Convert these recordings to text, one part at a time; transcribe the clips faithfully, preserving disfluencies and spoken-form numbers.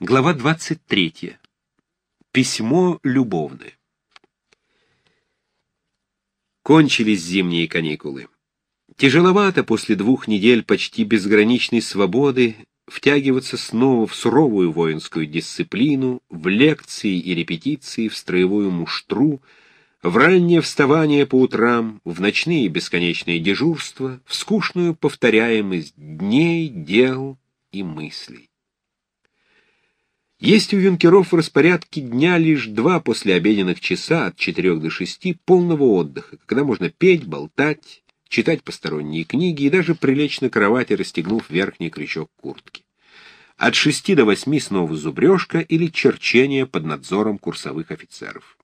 Глава двадцать третья. Письмо любовное. Кончились зимние каникулы. Тяжеловато после двух недель почти безграничной свободы втягиваться снова в суровую воинскую дисциплину, в лекции и репетиции, в строевую муштру, в раннее вставание по утрам, в ночные бесконечные дежурства, в скучную повторяемость дней, дел и мыслей. Есть у юнкеров в распорядке дня лишь два послеобеденных часа от четырех до шести полного отдыха, когда можно петь, болтать, читать посторонние книги и даже прилечь на кровати, расстегнув верхний крючок куртки. От шести до восьми снова зубрежка или черчение под надзором курсовых офицеров.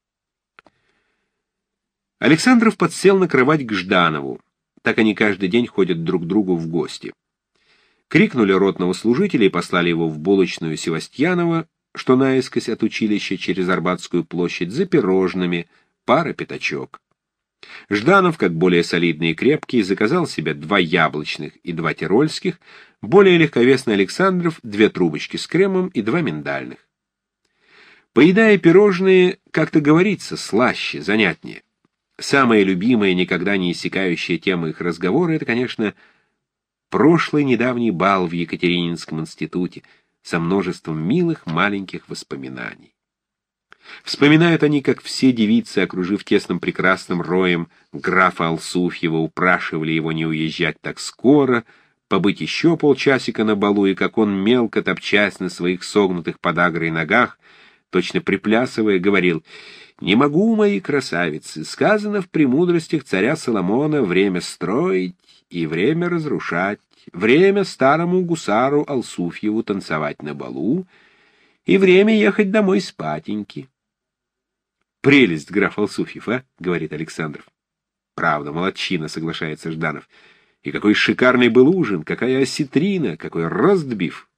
Александров подсел на кровать к Жданову. Так они каждый день ходят друг к другу в гости. Крикнули ротного служителя и послали его в булочную Севастьянова, что наискось от училища через Арбатскую площадь, за пирожными, пара пятачок. Жданов, как более солидный и крепкий, заказал себе два яблочных и два тирольских, более легковесный Александров — две трубочки с кремом и два миндальных. Поедая пирожные, как-то говорится, слаще, занятнее. Самая любимая, никогда не иссякающая тема их разговора — это, конечно, прошлый недавний бал в Екатерининском институте со множеством милых маленьких воспоминаний. Вспоминают они, как все девицы, окружив тесным прекрасным роем графа Алсуфьева, упрашивали его не уезжать так скоро, побыть еще полчасика на балу, и как он, мелко топчась на своих согнутых подагрой ногах, точно приплясывая, говорил: «Не могу, мои красавицы, сказано в премудростях царя Соломона, время строить и время разрушать, время старому гусару Алсуфьеву танцевать на балу и время ехать домой спатеньки». «Прелесть, граф Алсуфьев, а?» — говорит Александров. «Правда, молодчина», — соглашается Жданов. «И какой шикарный был ужин, какая осетрина, какой ростбиф!»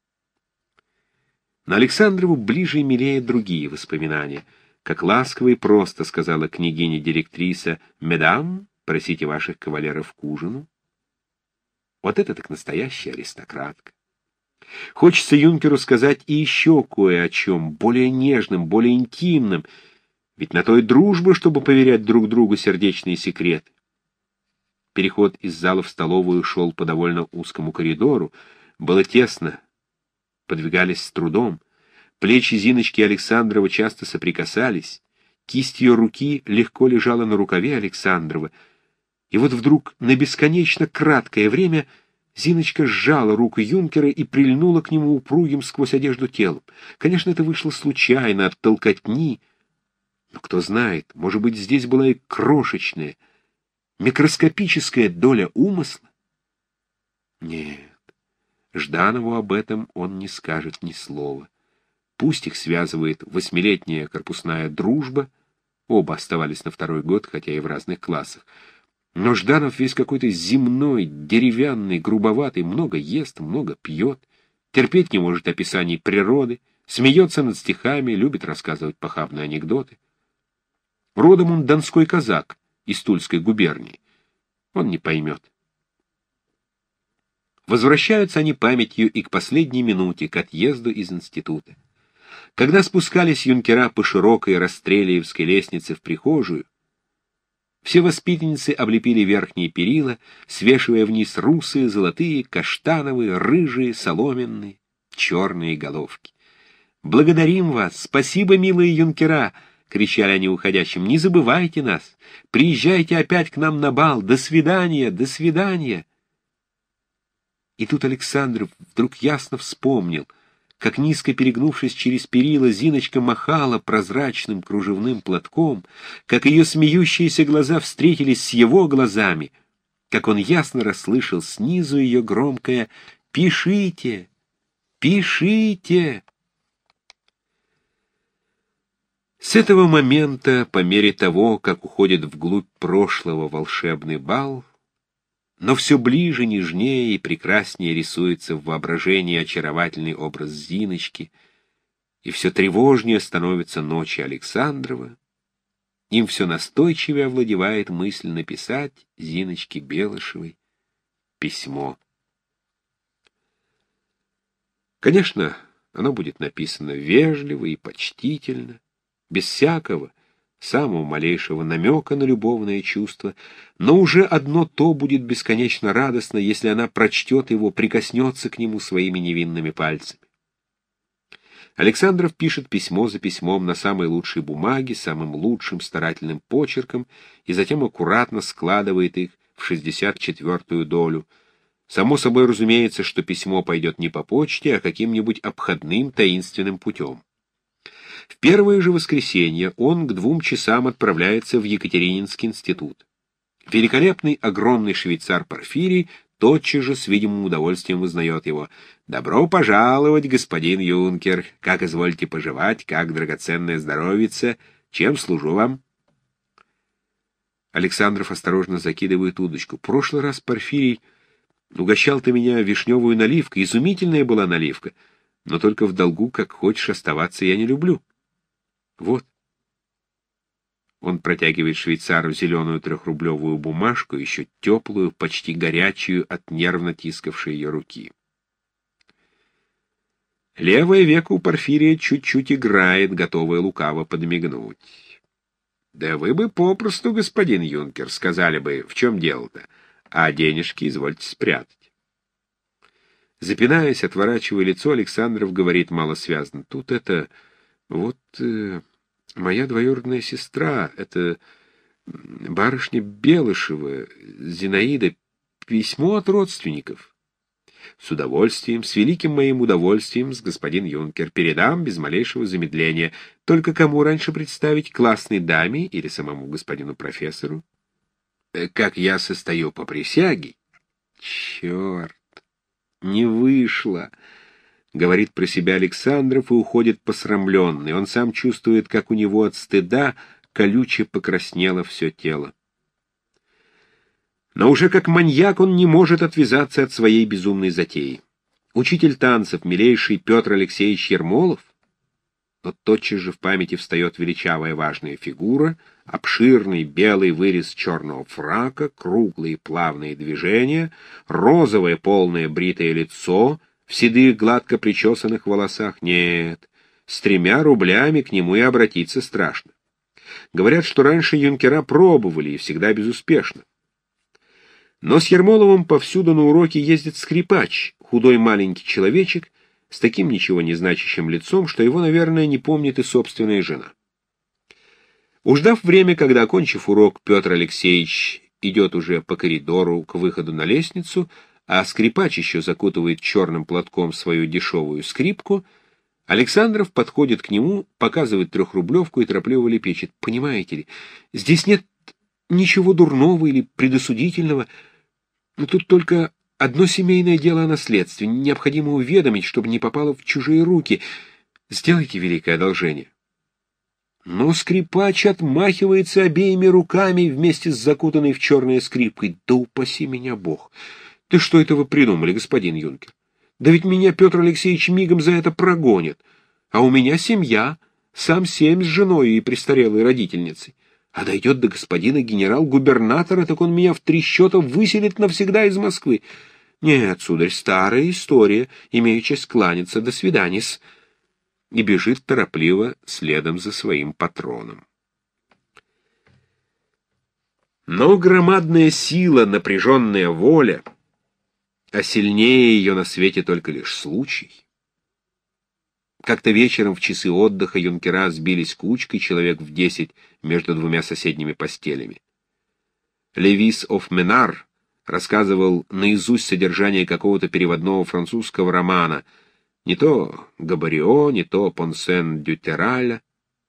Но Александрову ближе и милее другие воспоминания. Как ласково и просто сказала княгиня-директриса: «Медам, просите ваших кавалеров к ужину». Вот это так настоящая аристократка. Хочется юнкеру сказать и еще кое о чем, более нежным, более интимным, ведь на то и дружба, чтобы поверять друг другу сердечные секреты. Переход из зала в столовую шел по довольно узкому коридору, было тесно, подвигались с трудом. Плечи Зиночки Александрова часто соприкасались, кисть ее руки легко лежала на рукаве Александрова, и вот вдруг на бесконечно краткое время Зиночка сжала руку юнкера и прильнула к нему упругим сквозь одежду телом. Конечно, это вышло случайно, от толкотни, но кто знает, может быть, здесь была и крошечная, микроскопическая доля умысла? Нет, Жданову об этом он не скажет ни слова. Пусть их связывает восьмилетняя корпусная дружба, оба оставались на второй год, хотя и в разных классах. Но Жданов весь какой-то земной, деревянный, грубоватый, много ест, много пьет, терпеть не может описаний природы, смеется над стихами, любит рассказывать похабные анекдоты. Родом он донской казак из Тульской губернии. Он не поймет. Возвращаются они памятью и к последней минуте, к отъезду из института. Когда спускались юнкера по широкой Растрелиевской лестнице в прихожую, все воспитанницы облепили верхние перила, свешивая вниз русые, золотые, каштановые, рыжие, соломенные, черные головки. «Благодарим вас! Спасибо, милые юнкера!» — кричали они уходящим. «Не забывайте нас! Приезжайте опять к нам на бал! До свидания! До свидания!» И тут Александров вдруг ясно вспомнил, как, низко перегнувшись через перила, Зиночка махала прозрачным кружевным платком, как ее смеющиеся глаза встретились с его глазами, как он ясно расслышал снизу ее громкое «Пишите! Пишите!». С этого момента, по мере того, как уходит вглубь прошлого волшебный бал, но все ближе, нежнее и прекраснее рисуется в воображении очаровательный образ Зиночки, и все тревожнее становятся ночи Александрова, им все настойчивее овладевает мысль написать Зиночке Белышевой письмо. Конечно, Оно будет написано вежливо и почтительно, без всякого, самого малейшего намека на любовное чувство, но уже одно то будет бесконечно радостно, если она прочтет его, прикоснется к нему своими невинными пальцами. Александров пишет письмо за письмом на самой лучшей бумаге, самым лучшим старательным почерком, и затем аккуратно складывает их в шестьдесят четвертую долю. Само собой разумеется, что письмо пойдет не по почте, а каким-нибудь обходным таинственным путем. В первое же воскресенье он к двум часам отправляется в Екатерининский институт. Великолепный огромный швейцар Порфирий тотчас же с видимым удовольствием узнает его. «Добро пожаловать, господин юнкер! Как извольте поживать, как драгоценное здоровице! Чем служу вам?» Александров осторожно закидывает удочку. «Прошлый раз, Порфирий, угощал ты меня вишневую наливкой. Изумительная была наливка, но только в долгу, как хочешь, оставаться я не люблю. Вот». Он протягивает швейцару зеленую трехрублевую бумажку, еще теплую, почти горячую от нервно тискавшей ее руки. Левое веко у Порфирия чуть-чуть играет, готовое лукаво подмигнуть. «Да вы бы попросту, господин юнкер, сказали бы, в чем дело-то, а денежки извольте спрятать». Запинаясь, отворачивая лицо, Александров говорит малосвязно: «Тут это... вот... Э, моя двоюродная сестра, это барышня Белышева, Зинаида, письмо от родственников». «С удовольствием, с великим моим удовольствием, с господин юнкер, передам без малейшего замедления. Только кому раньше представить, классной даме или самому господину профессору?» «Как я состою по присяге». «Черт, не вышло», — говорит про себя Александров и уходит посрамленный. Он сам чувствует, как у него от стыда колюче покраснело все тело. Но уже как маньяк он не может отвязаться от своей безумной затеи. Учитель танцев, милейший Петр Алексеевич Ермолов, но тотчас же в памяти встает величавая важная фигура, обширный белый вырез черного фрака, круглые плавные движения, розовое полное бритое лицо в седых гладко причесанных волосах. Нет, с тремя рублями к нему и обратиться страшно. Говорят, что раньше юнкера пробовали, и всегда безуспешно. Но с Ермоловым повсюду на уроки ездит скрипач, худой маленький человечек, с таким ничего не значащим лицом, что его, наверное, не помнит и собственная жена. Уждав время, когда, окончив урок, Петр Алексеевич идет уже по коридору к выходу на лестницу, а скрипач еще закутывает черным платком свою дешевую скрипку, Александров подходит к нему, показывает трехрублевку и торопливо лепечет: «Понимаете ли, здесь нет ничего дурного или предосудительного, но тут только одно семейное дело о наследстве. Необходимо уведомить, чтобы не попало в чужие руки. Сделайте великое одолжение». Но скрипач отмахивается обеими руками вместе с закутанной в черные скрипкой. «Да упаси меня Бог! Ты что это вы придумали, господин юнкер? Да ведь меня Петр Алексеевич мигом за это прогонит. А у меня семья, сам семь с женой и престарелой родительницей. А дойдет до господина генерал-губернатора, так он меня в три счета выселит навсегда из Москвы. Нет, сударь, старая история, имею честь кланяться, до свидания-с». И бежит торопливо следом за своим патроном. Но громадная сила, напряженная воля, а сильнее ее на свете только лишь случай. Как-то вечером в часы отдыха юнкера сбились кучкой, человек в десять, между двумя соседними постелями. Левис оф Менар рассказывал наизусть содержание какого-то переводного французского романа, не то Габарио, не то Понсен дю Тераля.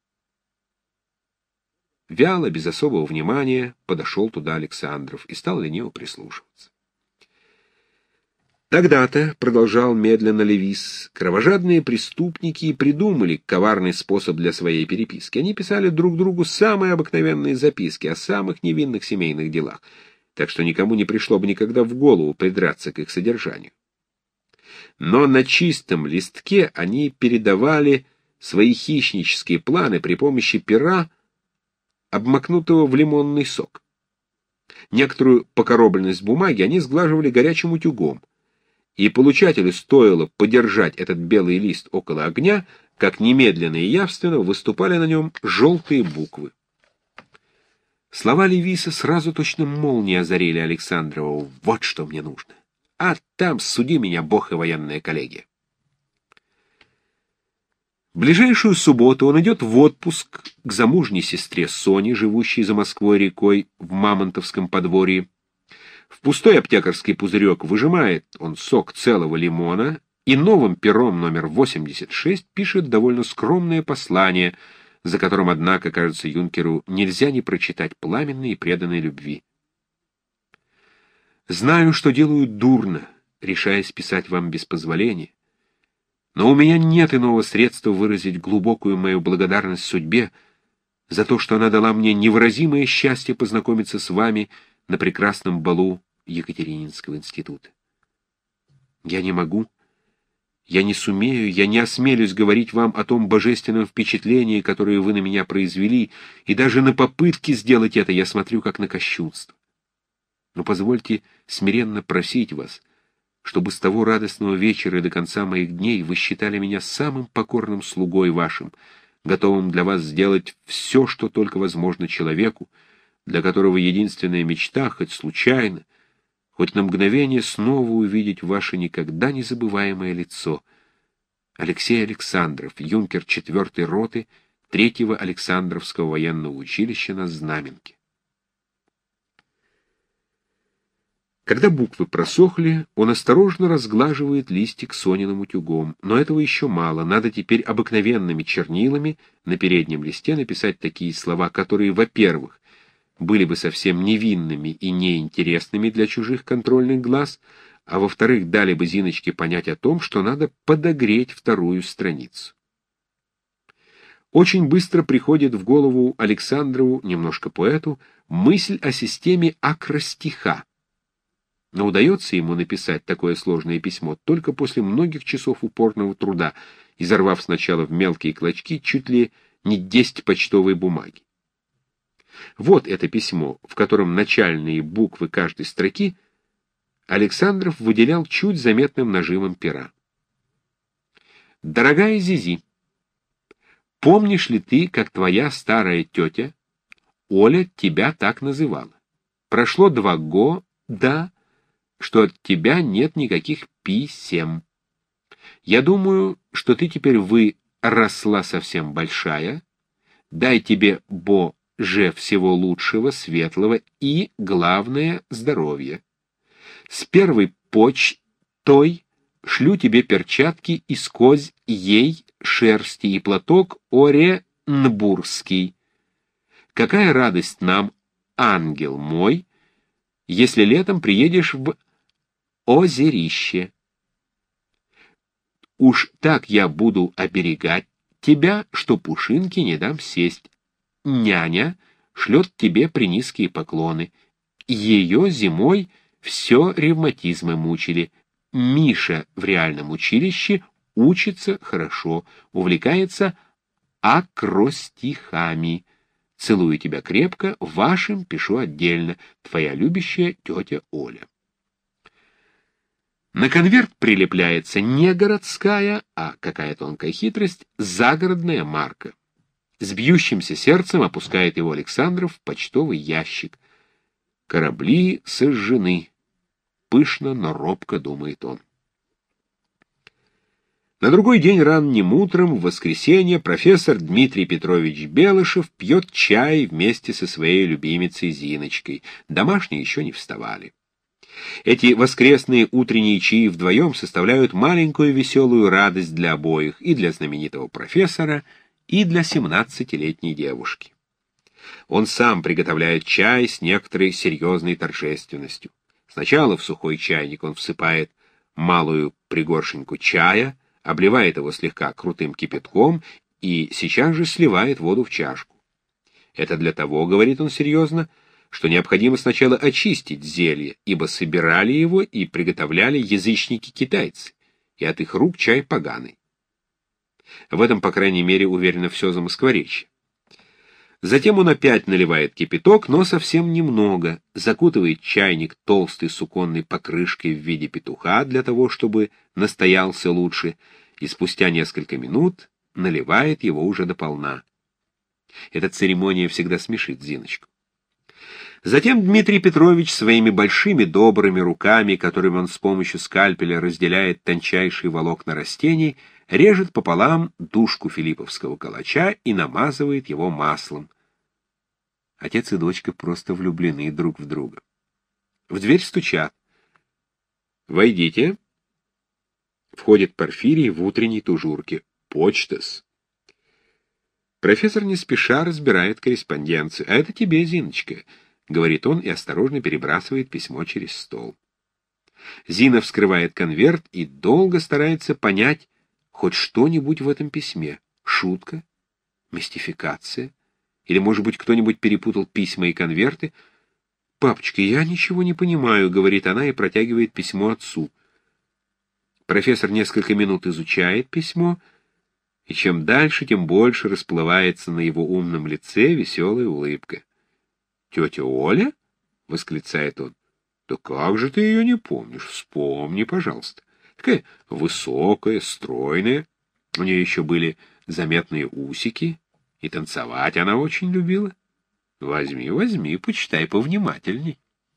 Вяло, без особого внимания, подошел туда Александров и стал лениво прислушиваться. «Тогда-то, — продолжал медленно Левис, — кровожадные преступники и придумали коварный способ для своей переписки. Они писали друг другу самые обыкновенные записки о самых невинных семейных делах, так что никому не пришло бы никогда в голову придраться к их содержанию. Но на чистом листке они передавали свои хищнические планы при помощи пера, обмакнутого в лимонный сок. Некоторую покоробленность бумаги они сглаживали горячим утюгом, и получателю стоило подержать этот белый лист около огня, как немедленно и явственно выступали на нем желтые буквы. Слова Левиса сразу точно молнией озарили Александрова. Вот что мне нужно. А там суди меня Бог и военная коллегия. В ближайшую субботу он идет в отпуск к замужней сестре Соне, живущей за Москвой-рекой в Мамонтовском подворье. В пустой аптекарский пузырек выжимает он сок целого лимона и новым пером номер восемьдесят шесть пишет довольно скромное послание, за которым, однако, кажется юнкеру, нельзя не прочитать пламенной и преданной любви. «Знаю, что делаю дурно, решаясь писать вам без позволения, но у меня нет иного средства выразить глубокую мою благодарность судьбе за то, что она дала мне невыразимое счастье познакомиться с вами на прекрасном балу Екатерининского института. Я не могу, я не сумею, я не осмелюсь говорить вам о том божественном впечатлении, которое вы на меня произвели, и даже на попытки сделать это я смотрю как на кощунство. Но позвольте смиренно просить вас, чтобы с того радостного вечера и до конца моих дней вы считали меня самым покорным слугой вашим, готовым для вас сделать все, что только возможно человеку, для которого единственная мечта, хоть случайно, хоть на мгновение снова увидеть ваше никогда не забываемое лицо. Алексей Александров, юнкер четвертой роты третьего Александровского военного училища на Знаменке. Когда буквы просохли, он осторожно разглаживает листик Сониным утюгом. Но этого еще мало. Надо теперь обыкновенными чернилами на переднем листе написать такие слова, которые, во-первых, были бы совсем невинными и неинтересными для чужих контрольных глаз, а во-вторых, дали бы Зиночке понять о том, что надо подогреть вторую страницу. Очень быстро приходит в голову Александрову, немножко поэту, мысль о системе акростиха. Но удается ему написать такое сложное письмо только после многих часов упорного труда, изорвав сначала в мелкие клочки чуть ли не десять почтовой бумаги. Вот это письмо, в котором начальные буквы каждой строки Александров выделял чуть заметным нажимом пера. «Дорогая Зизи, помнишь ли ты, как твоя старая тетя Оля тебя так называла? Прошло два года, что от тебя нет никаких писем. Я думаю, что ты теперь выросла совсем большая. Дай тебе Бо же всего лучшего, светлого и, главное, здоровья. С первой почтой шлю тебе перчатки из коз ей шерсти и платок оренбургский. Какая радость нам, ангел мой, если летом приедешь в Озерище. Уж так я буду оберегать тебя, что пушинки не дам сесть. Няня шлет тебе принизкие поклоны. Ее зимой все ревматизмы мучили. Миша в реальном училище учится хорошо, увлекается акростихами. Целую тебя крепко, вашим пишу отдельно. Твоя любящая тетя Оля». На конверт прилепляется не городская, а какая тонкая хитрость, загородная марка. С бьющимся сердцем опускает его Александров в почтовый ящик. Корабли сожжены. Пышно, но робко думает он. На другой день ранним утром, в воскресенье, профессор Дмитрий Петрович Белышев пьет чай вместе со своей любимицей Зиночкой. Домашние еще не вставали. Эти воскресные утренние чаи вдвоем составляют маленькую веселую радость для обоих, и для знаменитого профессора, и для семнадцатилетней девушки. Он сам приготовляет чай с некоторой серьезной торжественностью. Сначала в сухой чайник он всыпает малую пригоршеньку чая, обливает его слегка крутым кипятком и сейчас же сливает воду в чашку. Это для того, говорит он серьезно, что необходимо сначала очистить зелье, ибо собирали его и приготовляли язычники-китайцы, и от их рук чай поганый. В этом, по крайней мере, уверено все замоскворечье. Затем он опять наливает кипяток, но совсем немного, закутывает чайник толстой суконной покрышкой в виде петуха для того, чтобы настоялся лучше, и спустя несколько минут наливает его уже дополна. Эта церемония всегда смешит Зиночку. Затем Дмитрий Петрович своими большими добрыми руками, которыми он с помощью скальпеля разделяет тончайшие волокна растений, режет пополам душку филипповского калача и намазывает его маслом. Отец и дочка просто влюблены друг в друга. В дверь стучат. «Войдите». Входит Порфирий в утренней тужурке. «Почтас». Профессор не спеша разбирает корреспонденцию. «А это тебе, Зиночка», — говорит он и осторожно перебрасывает письмо через стол. Зина вскрывает конверт и долго старается понять хоть что-нибудь в этом письме. Шутка? Мистификация? Или, может быть, кто-нибудь перепутал письма и конверты? «Папочка, я ничего не понимаю», — говорит она и протягивает письмо отцу. Профессор несколько минут изучает письмо, и чем дальше, тем больше расплывается на его умном лице веселая улыбка. «Тетя Оля?» — восклицает он. «Да как же ты ее не помнишь? Вспомни, пожалуйста. Такая высокая, стройная. У нее еще были заметные усики, и танцевать она очень любила. Возьми, возьми, почитай повнимательней».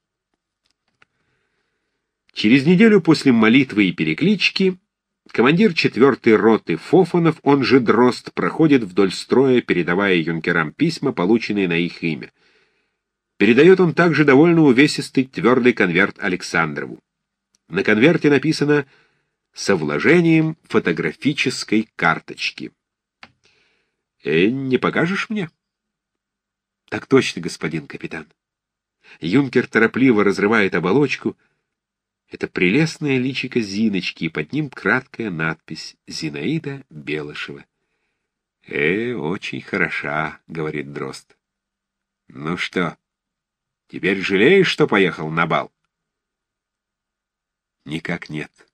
Через неделю после молитвы и переклички командир четвертой роты Фофанов, он же Дрозд, проходит вдоль строя, передавая юнкерам письма, полученные на их имя. Передает он также довольно увесистый твердый конверт Александрову. На конверте написано «Со вложением фотографической карточки». «Э, не покажешь мне?» «Так точно, господин капитан». Юнкер торопливо разрывает оболочку. Это прелестное личико Зиночки, и под ним краткая надпись «Зинаида Белышева». «Э, очень хороша», — говорит Дрозд. «Ну что, теперь жалеешь, что поехал на бал?» «Никак нет».